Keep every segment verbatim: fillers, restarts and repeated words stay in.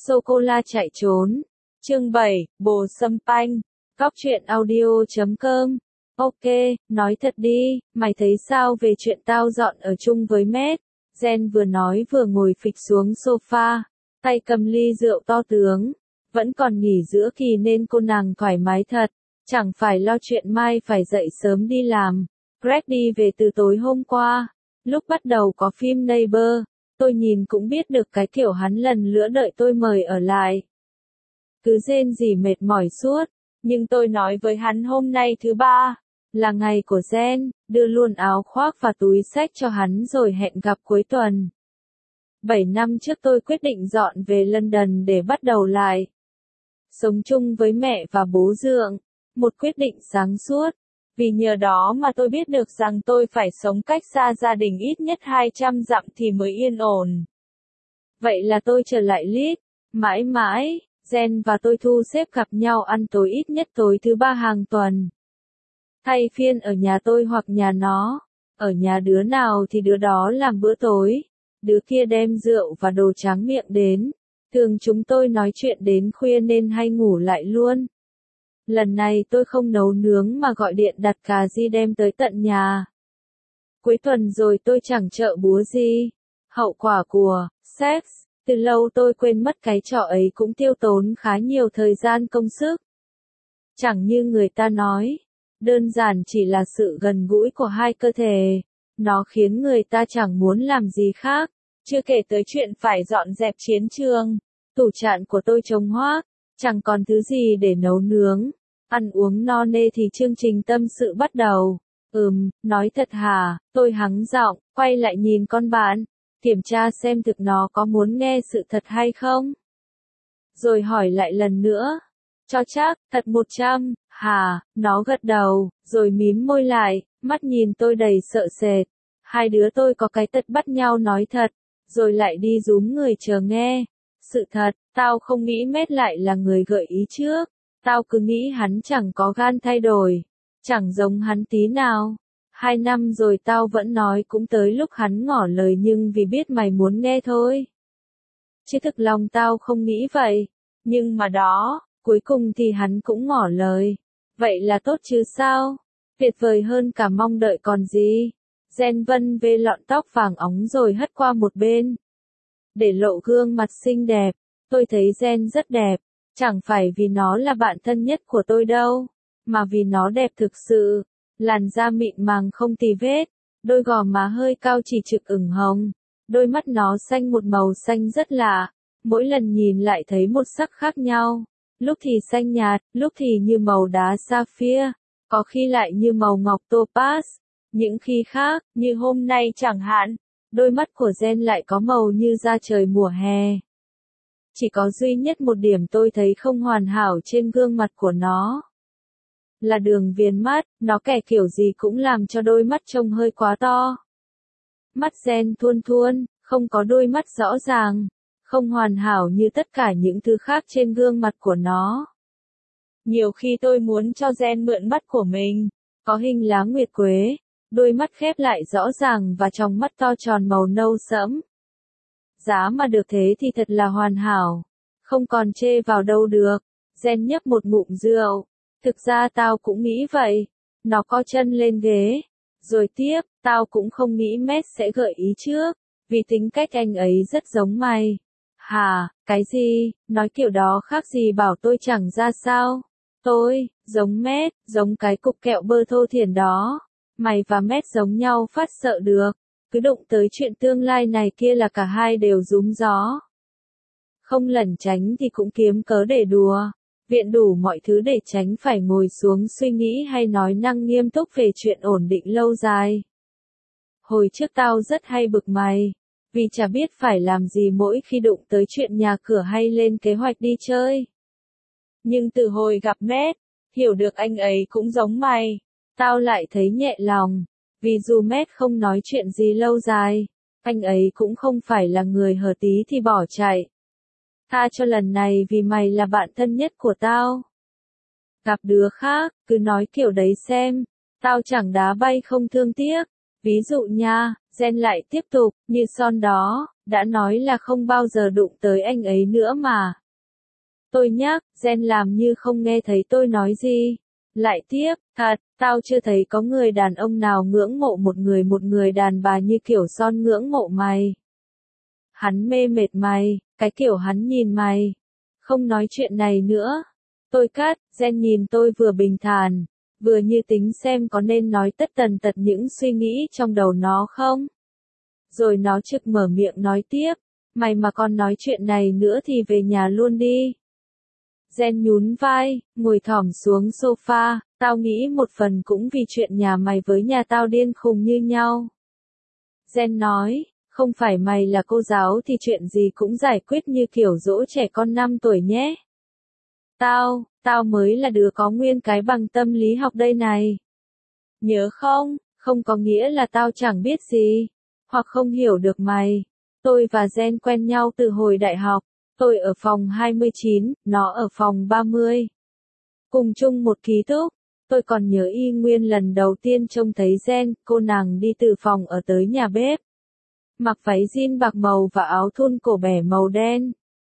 Sô-cô-la chạy trốn. Chương bảy, Bồ Sâm Panh. Góc truyện audio chấm com. Ok, nói thật đi, mày thấy sao về chuyện tao dọn ở chung với Matt? Jen vừa nói vừa ngồi phịch xuống sofa, tay cầm ly rượu to tướng. Vẫn còn nghỉ giữa kỳ nên cô nàng thoải mái thật, chẳng phải lo chuyện mai phải dậy sớm đi làm. Greg đi về từ tối hôm qua, lúc bắt đầu có phim Neighbor, tôi nhìn cũng biết được cái kiểu hắn lần lữa đợi tôi mời ở lại. Cứ rên rỉ mệt mỏi suốt, nhưng tôi nói với hắn hôm nay thứ ba, là ngày của Jen, đưa luôn áo khoác và túi xách cho hắn rồi hẹn gặp cuối tuần. Bảy năm trước tôi quyết định dọn về London để bắt đầu lại. Sống chung với mẹ và bố dượng, một quyết định sáng suốt, vì nhờ đó mà tôi biết được rằng tôi phải sống cách xa gia đình ít nhất hai trăm dặm thì mới yên ổn. Vậy là tôi trở lại Leeds, mãi mãi, Jen và tôi thu xếp gặp nhau ăn tối ít nhất tối thứ ba hàng tuần. Thay phiên ở nhà tôi hoặc nhà nó, ở nhà đứa nào thì đứa đó làm bữa tối, đứa kia đem rượu và đồ tráng miệng đến. Thường chúng tôi nói chuyện đến khuya nên hay ngủ lại luôn. Lần này tôi không nấu nướng mà gọi điện đặt cà ri đem tới tận nhà. Cuối tuần rồi tôi chẳng chợ búa gì. Hậu quả của sex, từ lâu tôi quên mất cái trò ấy cũng tiêu tốn khá nhiều thời gian công sức. Chẳng như người ta nói, đơn giản chỉ là sự gần gũi của hai cơ thể. Nó khiến người ta chẳng muốn làm gì khác, chưa kể tới chuyện phải dọn dẹp chiến trường. Tủ trạn của tôi trống hoác, chẳng còn thứ gì để nấu nướng. Ăn uống no nê thì chương trình tâm sự bắt đầu. Ừm, nói thật hả, tôi hắng giọng, quay lại nhìn con bạn, kiểm tra xem thực nó có muốn nghe sự thật hay không. Rồi hỏi lại lần nữa. Cho chắc, thật một trăm, hả, nó gật đầu, rồi mím môi lại, mắt nhìn tôi đầy sợ sệt. Hai đứa tôi có cái tật bắt nhau nói thật, rồi lại đi rúm người chờ nghe. Sự thật, tao không nghĩ Matt lại là người gợi ý trước. Tao cứ nghĩ hắn chẳng có gan thay đổi. Chẳng giống hắn tí nào. Hai năm rồi tao vẫn nói cũng tới lúc hắn ngỏ lời nhưng vì biết mày muốn nghe thôi. Chứ thực lòng tao không nghĩ vậy. Nhưng mà đó, cuối cùng thì hắn cũng ngỏ lời. Vậy là tốt chứ sao? Tuyệt vời hơn cả mong đợi còn gì. Jen vân vê lọn tóc vàng óng rồi hất qua một bên. Để lộ gương mặt xinh đẹp. Tôi thấy Jen rất đẹp. Chẳng phải vì nó là bạn thân nhất của tôi đâu. Mà vì nó đẹp thực sự. Làn da mịn màng không tì vết. Đôi gò má hơi cao chỉ trực ửng hồng. Đôi mắt nó xanh một màu xanh rất lạ. Mỗi lần nhìn lại thấy một sắc khác nhau. Lúc thì xanh nhạt, lúc thì như màu đá sapphire. Có khi lại như màu ngọc topaz. Những khi khác, như hôm nay chẳng hạn. Đôi mắt của Jen lại có màu như da trời mùa hè. Chỉ có duy nhất một điểm tôi thấy không hoàn hảo trên gương mặt của nó. Là đường viền mắt, nó kẻ kiểu gì cũng làm cho đôi mắt trông hơi quá to. Mắt Jen thuôn thuôn, không có đôi mắt rõ ràng, không hoàn hảo như tất cả những thứ khác trên gương mặt của nó. Nhiều khi tôi muốn cho Jen mượn mắt của mình, có hình lá nguyệt quế, đôi mắt khép lại rõ ràng và tròng mắt to tròn màu nâu sẫm. Giá mà được thế thì thật là hoàn hảo, không còn chê vào đâu được. Jen nhấp một ngụm rượu. Thực ra tao cũng nghĩ vậy. Nó co chân lên ghế. Rồi tiếp, tao cũng không nghĩ Matt sẽ gợi ý trước. Vì tính cách anh ấy rất giống mày. Hả, cái gì, nói kiểu đó khác gì bảo tôi chẳng ra sao. Tôi, giống Matt, giống cái cục kẹo bơ thô thiển đó. Mày và Matt giống nhau phát sợ được. Cứ đụng tới chuyện tương lai này kia là cả hai đều rúm gió. Không lẩn tránh thì cũng kiếm cớ để đùa. Viện đủ mọi thứ để tránh phải ngồi xuống suy nghĩ hay nói năng nghiêm túc về chuyện ổn định lâu dài. Hồi trước tao rất hay bực mày. Vì chả biết phải làm gì mỗi khi đụng tới chuyện nhà cửa hay lên kế hoạch đi chơi. Nhưng từ hồi gặp Matt, hiểu được anh ấy cũng giống mày. Tao lại thấy nhẹ lòng. Vì dù Matt không nói chuyện gì lâu dài, anh ấy cũng không phải là người hở tí thì bỏ chạy. Tha cho lần này vì mày là bạn thân nhất của tao. Gặp đứa khác, cứ nói kiểu đấy xem. Tao chẳng đá bay không thương tiếc. Ví dụ nha, Jen lại tiếp tục, như son đó, đã nói là không bao giờ đụng tới anh ấy nữa mà. Tôi nhắc, Jen làm như không nghe thấy tôi nói gì. Lại tiếp, thật, tao chưa thấy có người đàn ông nào ngưỡng mộ một người một người đàn bà như kiểu son ngưỡng mộ mày. Hắn mê mệt mày, cái kiểu hắn nhìn mày. Không nói chuyện này nữa. Tôi cắt, Jen nhìn tôi vừa bình thản, vừa như tính xem có nên nói tất tần tật những suy nghĩ trong đầu nó không. Rồi nó trực mở miệng nói tiếp, mày mà còn nói chuyện này nữa thì về nhà luôn đi. Jen nhún vai, ngồi thõm xuống sofa, tao nghĩ một phần cũng vì chuyện nhà mày với nhà tao điên khùng như nhau. Jen nói, không phải mày là cô giáo thì chuyện gì cũng giải quyết như kiểu dỗ trẻ con năm tuổi nhé. Tao, tao mới là đứa có nguyên cái bằng tâm lý học đây này. Nhớ không, không có nghĩa là tao chẳng biết gì, hoặc không hiểu được mày. Tôi và Jen quen nhau từ hồi đại học. Tôi ở phòng hai mươi chín, nó ở phòng ba mươi. Cùng chung một ký túc. Tôi còn nhớ y nguyên lần đầu tiên trông thấy Jen, cô nàng đi từ phòng ở tới nhà bếp. Mặc váy jean bạc màu và áo thun cổ bẻ màu đen.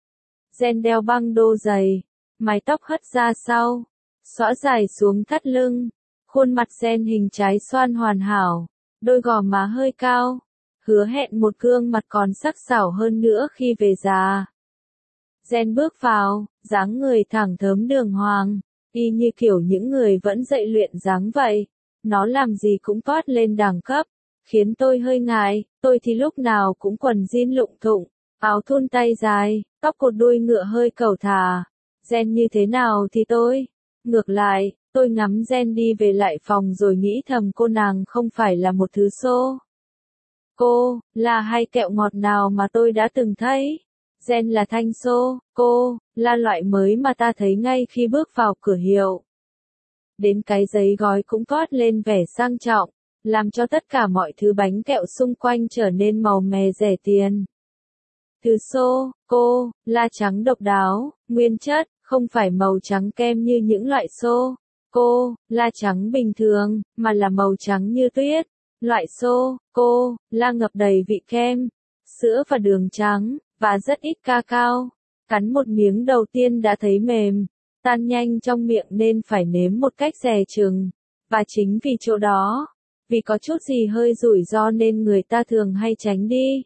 Jen đeo băng đô dày, mái tóc hất ra sau, xõa dài xuống thắt lưng. Khuôn mặt Jen hình trái xoan hoàn hảo, đôi gò má hơi cao, hứa hẹn một gương mặt còn sắc sảo hơn nữa khi về già. Jen bước vào, dáng người thẳng thớm đường hoàng, y như kiểu những người vẫn dậy luyện dáng vậy. Nó làm gì cũng toát lên đẳng cấp, khiến tôi hơi ngại. Tôi thì lúc nào cũng quần jean lụng thụng, áo thun tay dài, tóc cột đuôi ngựa hơi cẩu thả. Jen như thế nào thì tôi? Ngược lại, tôi ngắm Jen đi về lại phòng rồi nghĩ thầm cô nàng không phải là một thứ xô. Cô, là hay kẹo ngọt nào mà tôi đã từng thấy. Jen là thanh xô, cô, là loại mới mà ta thấy ngay khi bước vào cửa hiệu. Đến cái giấy gói cũng toát lên vẻ sang trọng, làm cho tất cả mọi thứ bánh kẹo xung quanh trở nên màu mè rẻ tiền. Thứ xô, cô, là trắng độc đáo, nguyên chất, không phải màu trắng kem như những loại xô. Cô, là trắng bình thường, mà là màu trắng như tuyết. Loại xô, cô, là ngập đầy vị kem, sữa và đường trắng, và rất ít cacao. Cắn một miếng đầu tiên đã thấy mềm, tan nhanh trong miệng nên phải nếm một cách dè chừng. Và chính vì chỗ đó, vì có chút gì hơi rủi ro nên người ta thường hay tránh đi.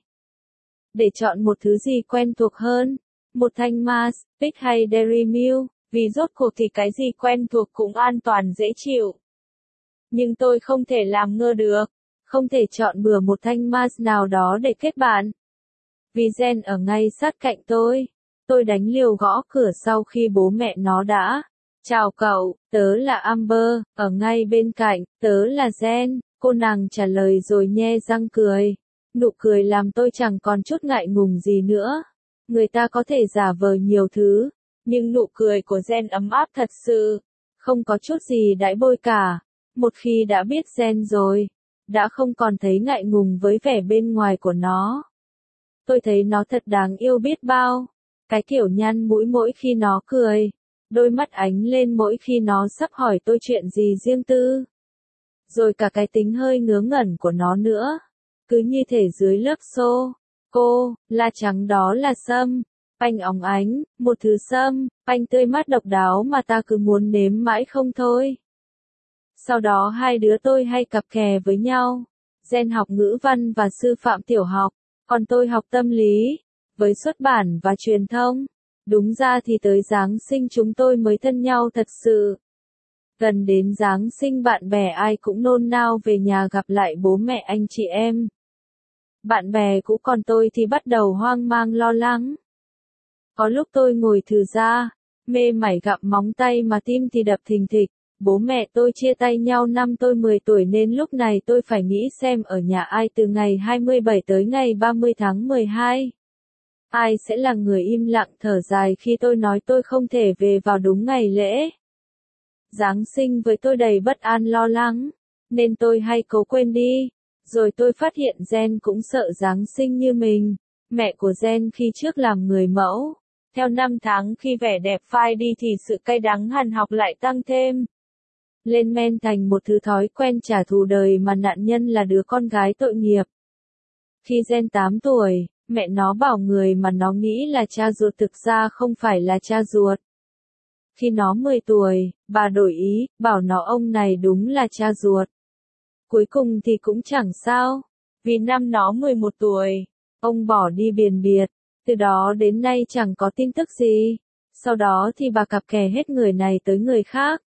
Để chọn một thứ gì quen thuộc hơn, một thanh Mars, Pick hay Dairy Milk, vì rốt cuộc thì cái gì quen thuộc cũng an toàn dễ chịu. Nhưng tôi không thể làm ngơ được, không thể chọn bừa một thanh Mars nào đó để kết bạn. Vì Jen ở ngay sát cạnh tôi, tôi đánh liều gõ cửa sau khi bố mẹ nó đã. Chào cậu, tớ là Amber, ở ngay bên cạnh, tớ là Jen, cô nàng trả lời rồi nhe răng cười. Nụ cười làm tôi chẳng còn chút ngại ngùng gì nữa. Người ta có thể giả vờ nhiều thứ, nhưng nụ cười của Jen ấm áp thật sự, không có chút gì đãi bôi cả. Một khi đã biết Jen rồi, đã không còn thấy ngại ngùng với vẻ bên ngoài của nó. Tôi thấy nó thật đáng yêu biết bao. Cái kiểu nhăn mũi mỗi khi nó cười, đôi mắt ánh lên mỗi khi nó sắp hỏi tôi chuyện gì riêng tư. Rồi cả cái tính hơi ngớ ngẩn của nó nữa. Cứ như thể dưới lớp xô, cô, là trắng đó là sâm, panh óng ánh, một thứ sâm, panh tươi mát độc đáo mà ta cứ muốn nếm mãi không thôi. Sau đó hai đứa tôi hay cặp kè với nhau. Jen học ngữ văn và sư phạm tiểu học, còn tôi học tâm lý, với xuất bản và truyền thông. Đúng ra thì tới Giáng sinh chúng tôi mới thân nhau thật sự. Gần đến Giáng sinh bạn bè ai cũng nôn nao về nhà gặp lại bố mẹ anh chị em. Bạn bè cũ còn tôi thì bắt đầu hoang mang lo lắng. Có lúc tôi ngồi thử ra, mê mải gặm móng tay mà tim thì đập thình thịch. Bố mẹ tôi chia tay nhau năm tôi mười tuổi nên lúc này tôi phải nghĩ xem ở nhà ai từ ngày hai mươi bảy tới ngày ba mươi tháng mười hai. Ai sẽ là người im lặng thở dài khi tôi nói tôi không thể về vào đúng ngày lễ. Giáng sinh với tôi đầy bất an lo lắng, nên tôi hay cố quên đi. Rồi tôi phát hiện Jen cũng sợ Giáng sinh như mình. Mẹ của Jen khi trước làm người mẫu. Theo năm tháng khi vẻ đẹp phai đi thì sự cay đắng hằn học lại tăng thêm. Lên men thành một thứ thói quen trả thù đời mà nạn nhân là đứa con gái tội nghiệp. Khi Gen tám tuổi, mẹ nó bảo người mà nó nghĩ là cha ruột thực ra không phải là cha ruột. Khi nó mười tuổi, bà đổi ý, bảo nó ông này đúng là cha ruột. Cuối cùng thì cũng chẳng sao, vì năm nó mười một tuổi, ông bỏ đi biền biệt, từ đó đến nay chẳng có tin tức gì. Sau đó thì bà cặp kè hết người này tới người khác.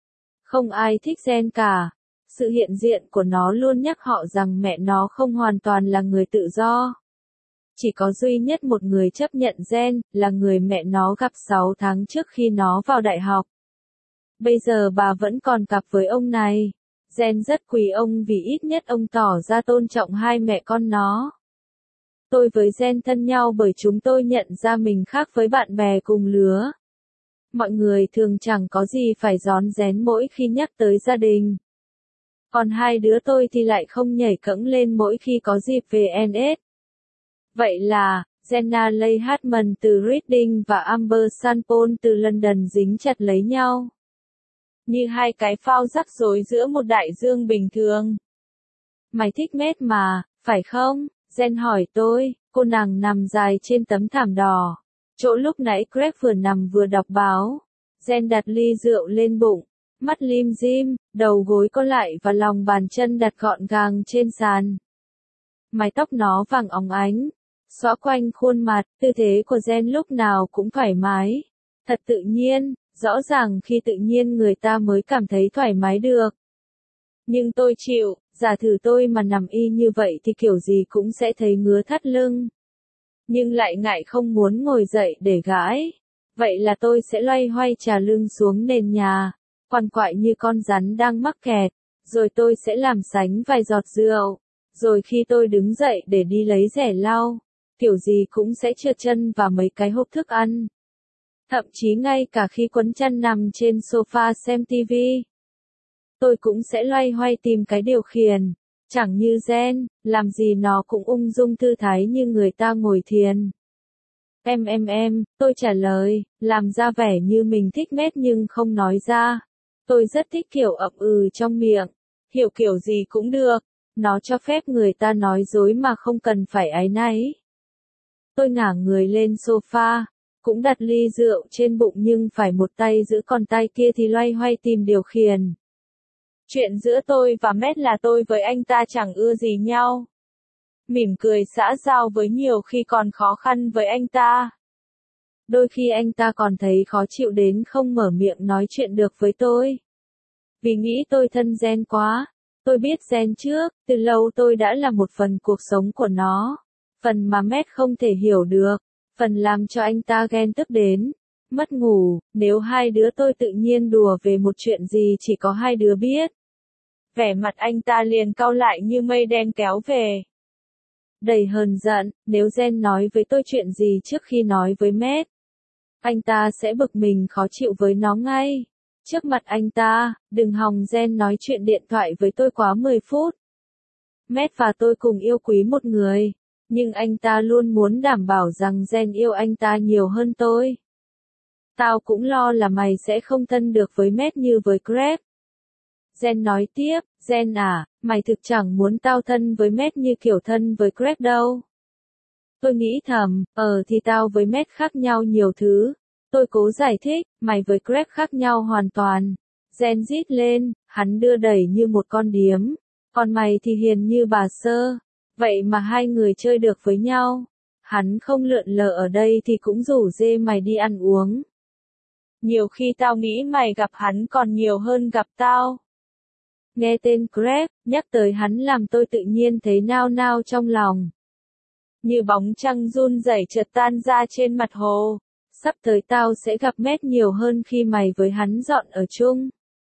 Không ai thích Gen cả. Sự hiện diện của nó luôn nhắc họ rằng mẹ nó không hoàn toàn là người tự do. Chỉ có duy nhất một người chấp nhận Gen, là người mẹ nó gặp sáu tháng trước khi nó vào đại học. Bây giờ bà vẫn còn cặp với ông này. Gen rất quý ông vì ít nhất ông tỏ ra tôn trọng hai mẹ con nó. Tôi với Gen thân nhau bởi chúng tôi nhận ra mình khác với bạn bè cùng lứa. Mọi người thường chẳng có gì phải rón rén mỗi khi nhắc tới gia đình. Còn hai đứa tôi thì lại không nhảy cẫng lên mỗi khi có dịp về en ét. Vậy là, Jenna Leigh Hartman từ Reading và Amber Sanpon từ London dính chặt lấy nhau. Như hai cái phao rắc rối giữa một đại dương bình thường. Mày thích Matt mà, phải không? Jen hỏi tôi, cô nàng nằm dài trên tấm thảm đỏ. Chỗ lúc nãy Greg vừa nằm vừa đọc báo. Jen đặt ly rượu lên bụng, mắt lim dim, đầu gối co lại và lòng bàn chân đặt gọn gàng trên sàn. Mái tóc nó vàng óng ánh, xõa quanh khuôn mặt, tư thế của Jen lúc nào cũng thoải mái. Thật tự nhiên, rõ ràng khi tự nhiên người ta mới cảm thấy thoải mái được. Nhưng tôi chịu, giả thử tôi mà nằm y như vậy thì kiểu gì cũng sẽ thấy ngứa thắt lưng. Nhưng lại ngại không muốn ngồi dậy để gãi. Vậy là tôi sẽ loay hoay chà lưng xuống nền nhà, quằn quại như con rắn đang mắc kẹt, rồi tôi sẽ làm sánh vài giọt rượu. Rồi khi tôi đứng dậy để đi lấy rẻ lau, kiểu gì cũng sẽ trượt chân vào mấy cái hộp thức ăn. Thậm chí ngay cả khi quấn chăn nằm trên sofa xem tivi, tôi cũng sẽ loay hoay tìm cái điều khiển. Chẳng như Jen, làm gì nó cũng ung dung thư thái như người ta ngồi thiền. Em em em, tôi trả lời, làm ra vẻ như mình thích Matt nhưng không nói ra. Tôi rất thích kiểu ậm ừ trong miệng, hiểu kiểu gì cũng được. Nó cho phép người ta nói dối mà không cần phải áy náy. Tôi ngả người lên sofa, cũng đặt ly rượu trên bụng nhưng phải một tay giữ còn tay kia thì loay hoay tìm điều khiển. Chuyện giữa tôi và Matt là tôi với anh ta chẳng ưa gì nhau. Mỉm cười xã giao với nhiều khi còn khó khăn với anh ta. Đôi khi anh ta còn thấy khó chịu đến không mở miệng nói chuyện được với tôi. Vì nghĩ tôi thân Jen quá. Tôi biết Jen trước, từ lâu tôi đã là một phần cuộc sống của nó. Phần mà Matt không thể hiểu được. Phần làm cho anh ta ghen tức đến. Mất ngủ, nếu hai đứa tôi tự nhiên đùa về một chuyện gì chỉ có hai đứa biết. Vẻ mặt anh ta liền cau lại như mây đen kéo về. Đầy hờn giận, nếu Jen nói với tôi chuyện gì trước khi nói với Matt, anh ta sẽ bực mình khó chịu với nó ngay. Trước mặt anh ta, đừng hòng Jen nói chuyện điện thoại với tôi quá mười phút. Matt và tôi cùng yêu quý một người, nhưng anh ta luôn muốn đảm bảo rằng Jen yêu anh ta nhiều hơn tôi. Tao cũng lo là mày sẽ không thân được với Matt như với Greg. Jen nói tiếp, Jen à, mày thực chẳng muốn tao thân với Matt như kiểu thân với Greg đâu. Tôi nghĩ thầm, ờ thì tao với Matt khác nhau nhiều thứ. Tôi cố giải thích, mày với Greg khác nhau hoàn toàn. Jen rít lên, hắn đưa đẩy như một con điếm. Còn mày thì hiền như bà sơ. Vậy mà hai người chơi được với nhau. Hắn không lượn lờ ở đây thì cũng rủ dê mày đi ăn uống. Nhiều khi tao nghĩ mày gặp hắn còn nhiều hơn gặp tao. Nghe tên Greg, nhắc tới hắn làm tôi tự nhiên thấy nao nao trong lòng. Như bóng trăng run rẩy chợt tan ra trên mặt hồ. Sắp tới tao sẽ gặp Matt nhiều hơn khi mày với hắn dọn ở chung.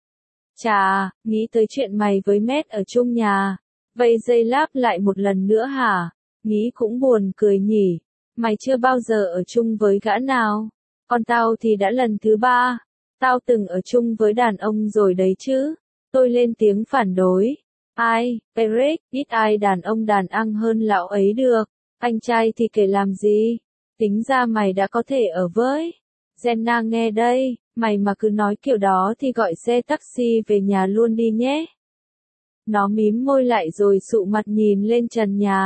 Chà, nghĩ tới chuyện mày với Matt ở chung nhà. Vậy dây láp lại một lần nữa hả? Nghĩ cũng buồn cười nhỉ. Mày chưa bao giờ ở chung với gã nào. Còn tao thì đã lần thứ ba. Tao từng ở chung với đàn ông rồi đấy chứ. Tôi lên tiếng phản đối. Ai, Eric, ít ai đàn ông đàn ăn hơn lão ấy được. Anh trai thì kể làm gì? Tính ra mày đã có thể ở với. Jenna nghe đây, mày mà cứ nói kiểu đó thì gọi xe taxi về nhà luôn đi nhé. Nó mím môi lại rồi sụ mặt nhìn lên trần nhà.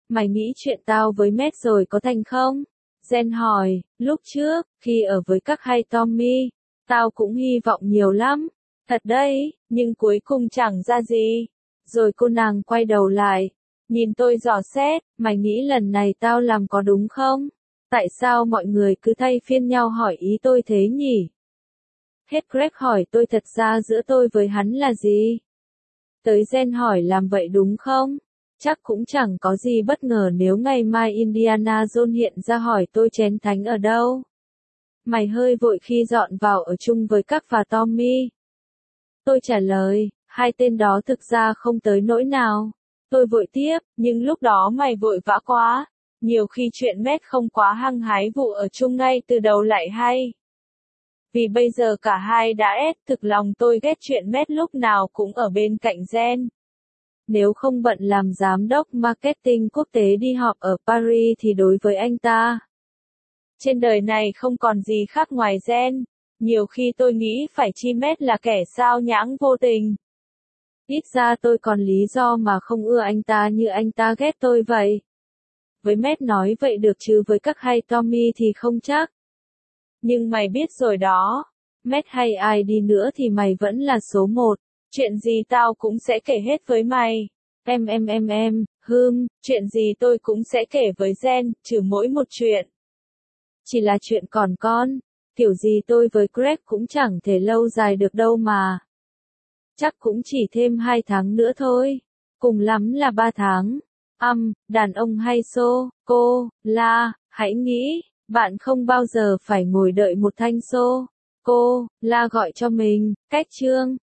Mày nghĩ chuyện tao với Matt rồi có thành không? Jen hỏi, lúc trước, khi ở với các hay Tommy, tao cũng hy vọng nhiều lắm. Thật đấy, nhưng cuối cùng chẳng ra gì. Rồi cô nàng quay đầu lại, nhìn tôi dò xét, mày nghĩ lần này tao làm có đúng không? Tại sao mọi người cứ thay phiên nhau hỏi ý tôi thế nhỉ? Hết Greg hỏi tôi thật ra giữa tôi với hắn là gì? Tới Jen hỏi làm vậy đúng không? Chắc cũng chẳng có gì bất ngờ nếu ngày mai Indiana Jones hiện ra hỏi tôi chén thánh ở đâu. Mày hơi vội khi dọn vào ở chung với các và Tommy. Tôi trả lời, hai tên đó thực ra không tới nỗi nào. Tôi vội tiếp, nhưng lúc đó mày vội vã quá. Nhiều khi chuyện Matt không quá hăng hái vụ ở chung ngay từ đầu lại hay. Vì bây giờ cả hai đã ép thực lòng tôi ghét chuyện Matt lúc nào cũng ở bên cạnh Jen. Nếu không bận làm giám đốc marketing quốc tế đi họp ở Paris thì đối với anh ta, trên đời này không còn gì khác ngoài Jen. Nhiều khi tôi nghĩ phải chi Matt là kẻ sao nhãng vô tình. Ít ra tôi còn lý do mà không ưa anh ta như anh ta ghét tôi vậy. Với Matt nói vậy được chứ với các hay Tommy thì không chắc. Nhưng mày biết rồi đó, Matt hay ai đi nữa thì mày vẫn là số một. Chuyện gì tao cũng sẽ kể hết với mày. Em em em em, hừm, chuyện gì tôi cũng sẽ kể với Jen, trừ mỗi một chuyện. Chỉ là chuyện còn con, kiểu gì tôi với Greg cũng chẳng thể lâu dài được đâu mà. Chắc cũng chỉ thêm hai tháng nữa thôi. Cùng lắm là ba tháng. Âm, um, đàn ông hay xô, cô, la, hãy nghĩ, bạn không bao giờ phải ngồi đợi một thanh xô. Cô, la gọi cho mình, cách chương.